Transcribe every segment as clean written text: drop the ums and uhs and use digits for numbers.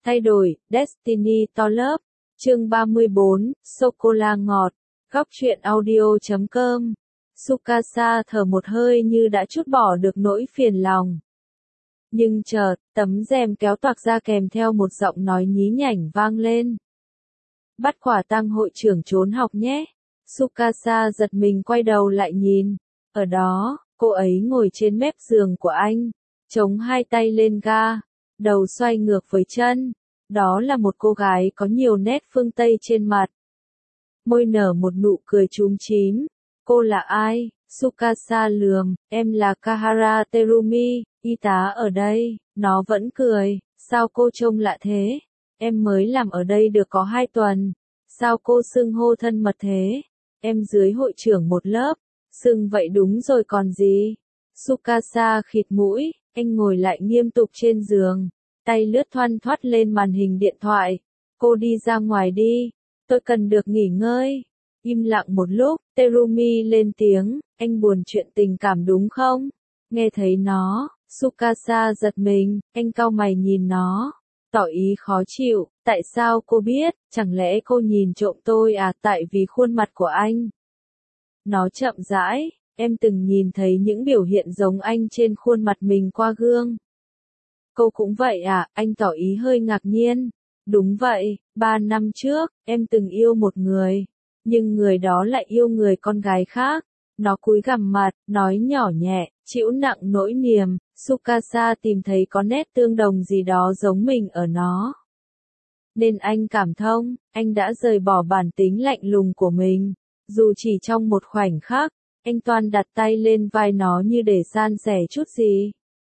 Thay đổi, Destiny to lớp. Chương 34, sô-cô-la ngọt. Góc truyện audio.com. Tsukasa thở một hơi như đã trút bỏ được nỗi phiền lòng. Nhưng chợt, tấm rèm kéo toạc ra kèm theo một giọng nói nhí nhảnh vang lên. Bắt quả tang hội trưởng trốn học nhé. Tsukasa giật mình quay đầu lại nhìn. Ở đó, cô ấy ngồi trên mép giường của anh, chống hai tay lên ga, đầu xoay ngược với chân. Đó là một cô gái có nhiều nét phương Tây trên mặt. Môi nở một nụ cười chúm chím. Cô là ai? Tsukasa lườm, em là Kahara Terumi, y tá ở đây. Nó vẫn cười, sao cô trông lạ thế? Em mới làm ở đây được có 2 tuần. Sao cô xưng hô thân mật thế? Em dưới hội trưởng một lớp. Xưng vậy đúng rồi còn gì? Tsukasa khịt mũi, anh ngồi lại nghiêm túc trên giường. Tay lướt thoăn thoắt lên màn hình điện thoại. Cô đi ra ngoài đi. Tôi cần được nghỉ ngơi. Im lặng một lúc, Terumi lên tiếng, anh buồn chuyện tình cảm đúng không? Nghe thấy nó, Tsukasa giật mình, anh cau mày nhìn nó, tỏ ý khó chịu, tại sao cô biết, chẳng lẽ cô nhìn trộm tôi à? Tại vì khuôn mặt của anh. Nó chậm rãi, em từng nhìn thấy những biểu hiện giống anh trên khuôn mặt mình qua gương. Cô cũng vậy à? Anh tỏ ý hơi ngạc nhiên. Đúng vậy, 3 năm trước, em từng yêu một người. Nhưng người đó lại yêu người con gái khác. Nó cúi gằm mặt, nói nhỏ nhẹ, chịu nặng nỗi niềm. Tsukasa tìm thấy có nét tương đồng gì đó giống mình ở nó. Nên anh cảm thông, anh đã rời bỏ bản tính lạnh lùng của mình. Dù chỉ trong một khoảnh khắc, anh toan đặt tay lên vai nó như để san sẻ chút gì.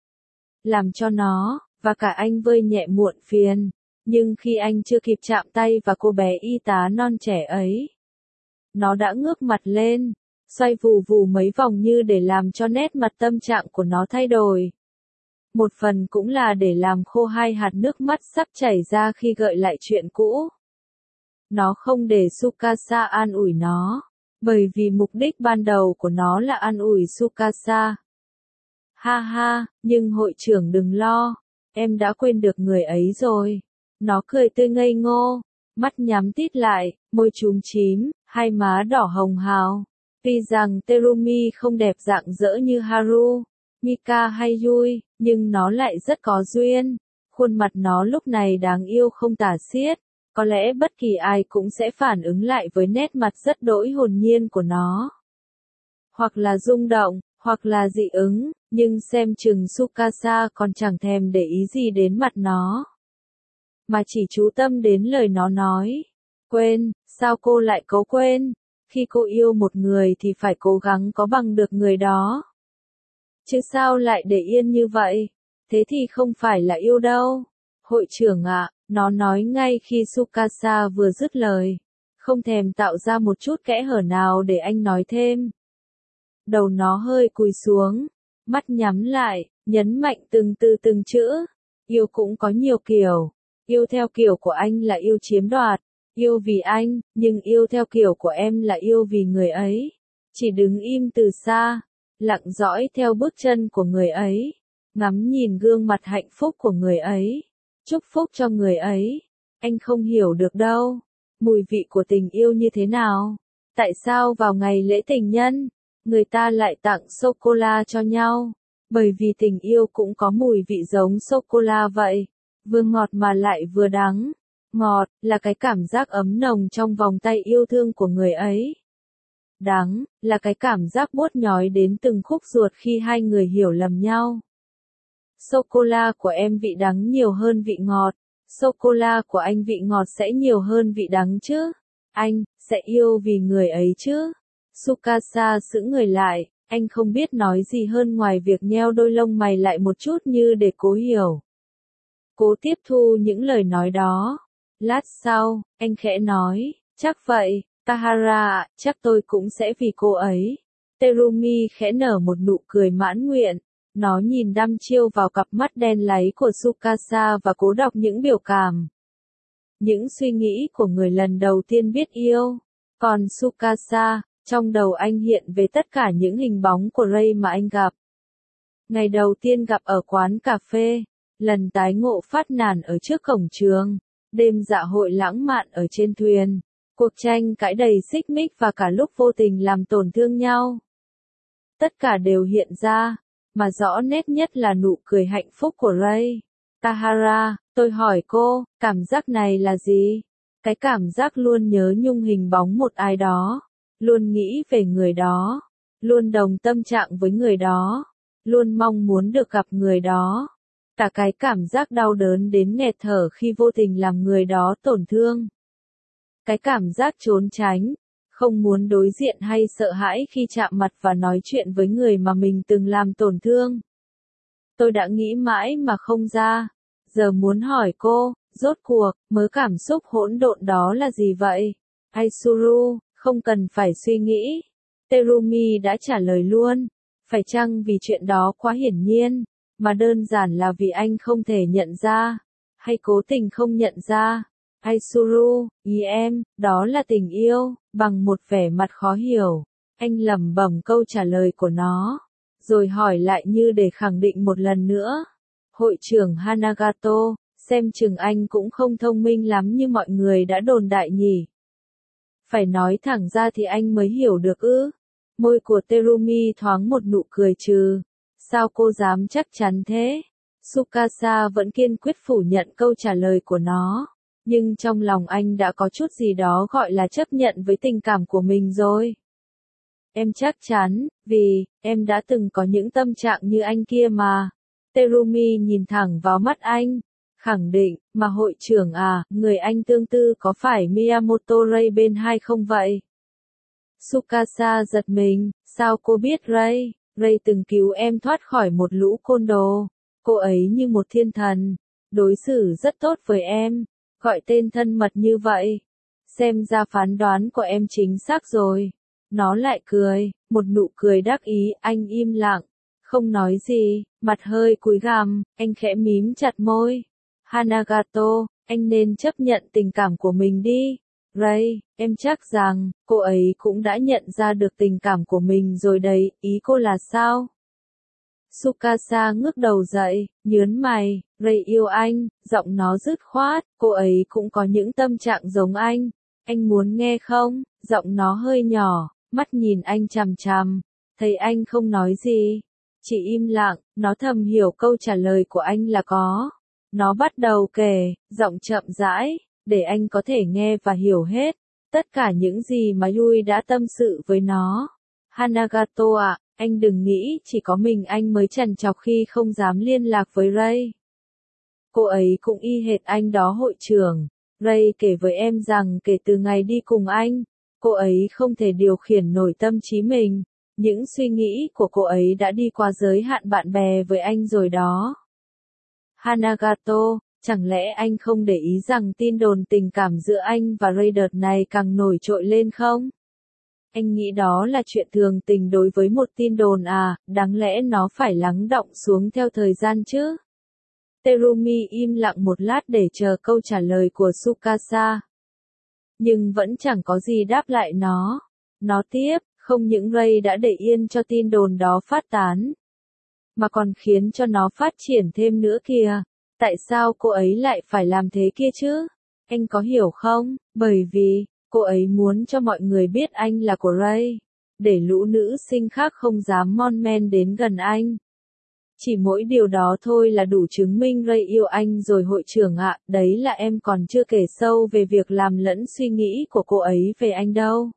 Làm cho nó, và cả anh vơi nhẹ muộn phiền. Nhưng khi anh chưa kịp chạm tay vào cô bé y tá non trẻ ấy, nó đã ngước mặt lên, xoay vù vù mấy vòng như để làm cho nét mặt tâm trạng của nó thay đổi. Một phần cũng là để làm khô 2 hạt nước mắt sắp chảy ra khi gợi lại chuyện cũ. Nó không để Tsukasa an ủi nó, bởi vì mục đích ban đầu của nó là an ủi Tsukasa. Ha ha, nhưng hội trưởng đừng lo, em đã quên được người ấy rồi. Nó cười tươi ngây ngô, mắt nhắm tít lại, môi chúm chím, hai má đỏ hồng hào. Tuy rằng Terumi không đẹp rạng rỡ như Haru, Mika hay Yui, nhưng nó lại rất có duyên. Khuôn mặt nó lúc này đáng yêu không tả xiết. Có lẽ bất kỳ ai cũng sẽ phản ứng lại với nét mặt rất đỗi hồn nhiên của nó. Hoặc là rung động, hoặc là dị ứng, nhưng xem chừng Tsukasa còn chẳng thèm để ý gì đến mặt nó. Mà chỉ chú tâm đến lời nó nói. Quên, sao cô lại cố quên? Khi cô yêu một người thì phải cố gắng có bằng được người đó. Chứ sao lại để yên như vậy? Thế thì không phải là yêu đâu. Hội trưởng ạ, nó nói ngay khi Tsukasa vừa dứt lời. Không thèm tạo ra một chút kẽ hở nào để anh nói thêm. Đầu nó hơi cúi xuống, mắt nhắm lại, nhấn mạnh từng chữ. Yêu cũng có nhiều kiểu. Yêu theo kiểu của anh là yêu chiếm đoạt, yêu vì anh, nhưng yêu theo kiểu của em là yêu vì người ấy. Chỉ đứng im từ xa, lặng dõi theo bước chân của người ấy, ngắm nhìn gương mặt hạnh phúc của người ấy, chúc phúc cho người ấy. Anh không hiểu được đâu, mùi vị của tình yêu như thế nào. Tại sao vào ngày lễ tình nhân, người ta lại tặng sô-cô-la cho nhau? Bởi vì tình yêu cũng có mùi vị giống sô-cô-la vậy. Vừa ngọt mà lại vừa đắng. Ngọt, là cái cảm giác ấm nồng trong vòng tay yêu thương của người ấy. Đắng, là cái cảm giác buốt nhói đến từng khúc ruột khi hai người hiểu lầm nhau. Sô-cô-la của em vị đắng nhiều hơn vị ngọt. Sô-cô-la của anh vị ngọt sẽ nhiều hơn vị đắng chứ. Anh, sẽ yêu vì người ấy chứ. Tsukasa sững người lại, anh không biết nói gì hơn ngoài việc nheo đôi lông mày lại một chút như để cố hiểu. Cố tiếp thu những lời nói đó. Lát sau, anh khẽ nói, chắc vậy, Tahara, chắc tôi cũng sẽ vì cô ấy. Terumi khẽ nở một nụ cười mãn nguyện. Nó nhìn đăm chiêu vào cặp mắt đen láy của Tsukasa và cố đọc những biểu cảm. Những suy nghĩ của người lần đầu tiên biết yêu. Còn Tsukasa, trong đầu anh hiện về tất cả những hình bóng của Ray mà anh gặp. Ngày đầu tiên gặp ở quán cà phê. lần tái ngộ phát nàn ở trước cổng trường, đêm dạ hội lãng mạn ở trên thuyền, cuộc tranh cãi đầy xích mích và cả lúc vô tình làm tổn thương nhau. Tất cả đều hiện ra, mà rõ nét nhất là nụ cười hạnh phúc của Ray. Tahara, tôi hỏi cô, cảm giác này là gì? Cái cảm giác luôn nhớ nhung hình bóng một ai đó, luôn nghĩ về người đó, luôn đồng tâm trạng với người đó, luôn mong muốn được gặp người đó. Cả cái cảm giác đau đớn đến nghẹt thở khi vô tình làm người đó tổn thương. Cái cảm giác trốn tránh, không muốn đối diện hay sợ hãi khi chạm mặt và nói chuyện với người mà mình từng làm tổn thương. Tôi đã nghĩ mãi mà không ra. Giờ muốn hỏi cô, rốt cuộc, mớ cảm xúc hỗn độn đó là gì vậy? Aizuru, không cần phải suy nghĩ. Terumi đã trả lời luôn. Phải chăng vì chuyện đó quá hiển nhiên, mà đơn giản là vì anh không thể nhận ra, hay cố tình không nhận ra? Aizuru, ý em, đó là tình yêu, bằng một vẻ mặt khó hiểu. Anh lẩm bẩm câu trả lời của nó, rồi hỏi lại như để khẳng định một lần nữa. Hội trưởng Hanagato, xem chừng anh cũng không thông minh lắm như mọi người đã đồn đại nhỉ. Phải nói thẳng ra thì anh mới hiểu được ư. Môi của Terumi thoáng một nụ cười trừ. Sao cô dám chắc chắn thế? Tsukasa vẫn kiên quyết phủ nhận câu trả lời của nó. Nhưng trong lòng anh đã có chút gì đó gọi là chấp nhận với tình cảm của mình rồi. Em chắc chắn, vì, em đã từng có những tâm trạng như anh kia mà. Terumi nhìn thẳng vào mắt anh, khẳng định, mà hội trưởng à, người anh tương tư có phải Miyamoto Ray bên hai không vậy? Tsukasa giật mình, sao cô biết Ray? Ray từng cứu em thoát khỏi một lũ côn đồ. Cô ấy như một thiên thần, đối xử rất tốt với em, gọi tên thân mật như vậy. Xem ra phán đoán của em chính xác rồi. Nó lại cười, một nụ cười đắc ý, anh im lặng, không nói gì, mặt hơi cúi gằm, anh khẽ mím chặt môi. Hanagato, anh nên chấp nhận tình cảm của mình đi. Ray, em chắc rằng, cô ấy cũng đã nhận ra được tình cảm của mình rồi đấy, ý cô là sao? Tsukasa ngước đầu dậy, nhớn mày, Ray yêu anh, giọng nó dứt khoát, cô ấy cũng có những tâm trạng giống anh muốn nghe không? Giọng nó hơi nhỏ, mắt nhìn anh chằm chằm, thấy anh không nói gì, chỉ im lặng, nó thầm hiểu câu trả lời của anh là có. Nó bắt đầu kể, giọng chậm rãi, để anh có thể nghe và hiểu hết tất cả những gì mà Yui đã tâm sự với nó. Hanagato ạ, anh đừng nghĩ chỉ có mình anh mới trằn trọc khi không dám liên lạc với Ray. Cô ấy cũng y hệt anh đó hội trưởng. Ray kể với em rằng kể từ ngày đi cùng anh, cô ấy không thể điều khiển nổi tâm trí mình. Những suy nghĩ của cô ấy đã đi qua giới hạn bạn bè với anh rồi đó. Hanagato, chẳng lẽ anh không để ý rằng tin đồn tình cảm giữa anh và Ray đợt này càng nổi trội lên không? Anh nghĩ đó là chuyện thường tình đối với một tin đồn à, đáng lẽ nó phải lắng đọng xuống theo thời gian chứ? Terumi im lặng một lát để chờ câu trả lời của Tsukasa. Nhưng vẫn chẳng có gì đáp lại nó. Nó tiếp, không những Ray đã để yên cho tin đồn đó phát tán, mà còn khiến cho nó phát triển thêm nữa kìa. Tại sao cô ấy lại phải làm thế kia chứ? Anh có hiểu không? Bởi vì, cô ấy muốn cho mọi người biết anh là của Ray, để lũ nữ sinh khác không dám mon men đến gần anh. Chỉ mỗi điều đó thôi là đủ chứng minh Ray yêu anh rồi hội trưởng ạ, đấy là em còn chưa kể sâu về việc làm lẫn suy nghĩ của cô ấy về anh đâu.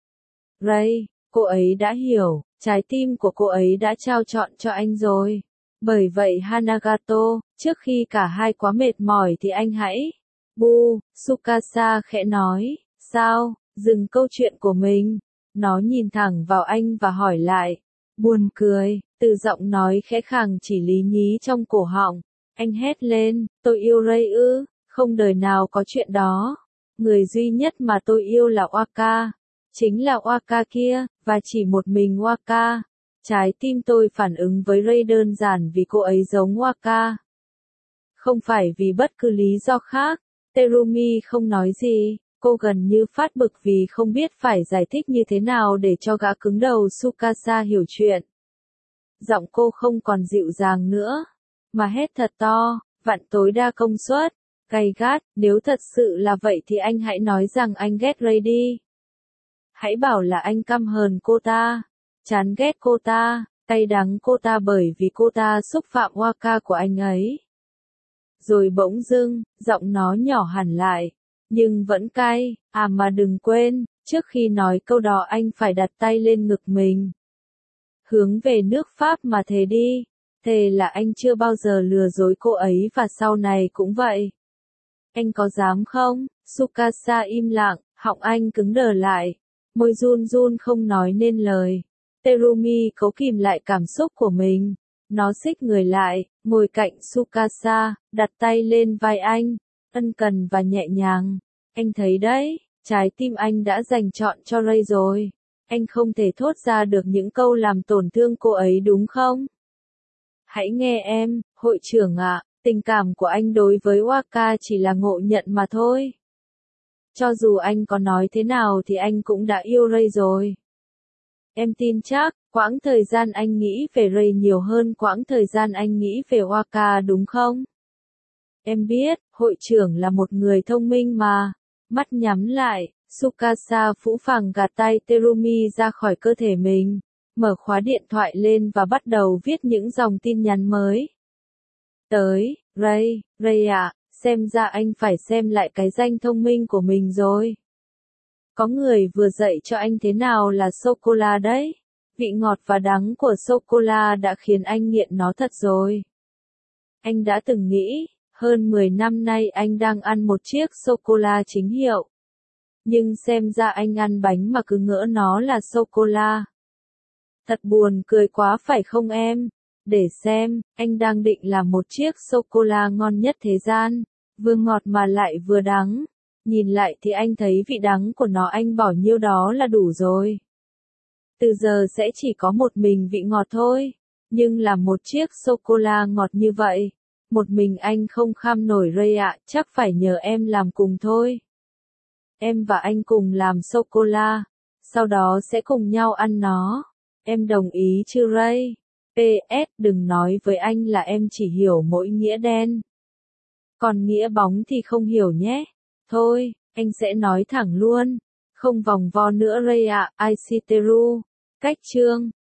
Ray, cô ấy đã hiểu, trái tim của cô ấy đã trao trọn cho anh rồi. Bởi vậy Hanagato, trước khi cả hai quá mệt mỏi thì anh hãy... Bu, Tsukasa khẽ nói, sao, dừng câu chuyện của mình. Nó nhìn thẳng vào anh và hỏi lại. Buồn cười, từ giọng nói khẽ khàng chỉ lý nhí trong cổ họng. Anh hét lên, tôi yêu Ray ư, không đời nào có chuyện đó. Người duy nhất mà tôi yêu là Waka. Chính là Waka kia, và chỉ một mình Waka. Trái tim tôi phản ứng với Ray đơn giản vì cô ấy giống Waka. Không phải vì bất cứ lý do khác. Terumi không nói gì, cô gần như phát bực vì không biết phải giải thích như thế nào để cho gã cứng đầu Tsukasa hiểu chuyện. Giọng cô không còn dịu dàng nữa, mà hét thật to, vặn tối đa công suất, gay gắt, nếu thật sự là vậy thì anh hãy nói rằng anh ghét Ray đi. Hãy bảo là anh căm hờn cô ta, chán ghét cô ta, cay đắng cô ta bởi vì cô ta xúc phạm Waka của anh ấy. Rồi bỗng dưng, giọng nó nhỏ hẳn lại, nhưng vẫn cay, mà đừng quên, trước khi nói câu đó anh phải đặt tay lên ngực mình. Hướng về nước Pháp mà thề đi, thề là anh chưa bao giờ lừa dối cô ấy và sau này cũng vậy. Anh có dám không? Tsukasa im lặng, họng anh cứng đờ lại, môi run run không nói nên lời. Terumi cố kìm lại cảm xúc của mình. Nó xích người lại, ngồi cạnh Tsukasa, đặt tay lên vai anh, ân cần và nhẹ nhàng. Anh thấy đấy, trái tim anh đã dành trọn cho Ray rồi. Anh không thể thốt ra được những câu làm tổn thương cô ấy đúng không? Hãy nghe em, hội trưởng ạ, tình cảm của anh đối với Waka chỉ là ngộ nhận mà thôi. Cho dù anh có nói thế nào thì anh cũng đã yêu Ray rồi. Em tin chắc, quãng thời gian anh nghĩ về Ray nhiều hơn quãng thời gian anh nghĩ về Waka đúng không? Em biết, hội trưởng là một người thông minh mà. Mắt nhắm lại, Tsukasa phũ phàng gạt tay Terumi ra khỏi cơ thể mình, mở khóa điện thoại lên và bắt đầu viết những dòng tin nhắn mới. Tới, Ray ạ, xem ra anh phải xem lại cái danh thông minh của mình rồi. Có người vừa dạy cho anh thế nào là sô-cô-la đấy. Vị ngọt và đắng của sô-cô-la đã khiến anh nghiện nó thật rồi. Anh đã từng nghĩ, hơn 10 năm nay anh đang ăn một chiếc sô-cô-la chính hiệu. Nhưng xem ra anh ăn bánh mà cứ ngỡ nó là sô-cô-la. Thật buồn cười quá phải không em? Để xem, anh đang định làm một chiếc sô-cô-la ngon nhất thế gian, vừa ngọt mà lại vừa đắng. Nhìn lại thì anh thấy vị đắng của nó anh bỏ nhiêu đó là đủ rồi. Từ giờ sẽ chỉ có một mình vị ngọt thôi. Nhưng làm một chiếc sô-cô-la ngọt như vậy, một mình anh không kham nổi Ray ạ, chắc phải nhờ em làm cùng thôi. Em và anh cùng làm sô-cô-la, sau đó sẽ cùng nhau ăn nó. Em đồng ý chứ Ray? PS, đừng nói với anh là em chỉ hiểu mỗi nghĩa đen. Còn nghĩa bóng thì không hiểu nhé. Thôi, anh sẽ nói thẳng luôn. Không vòng vo nữa Ray ạ, Aishiteru. Cách chương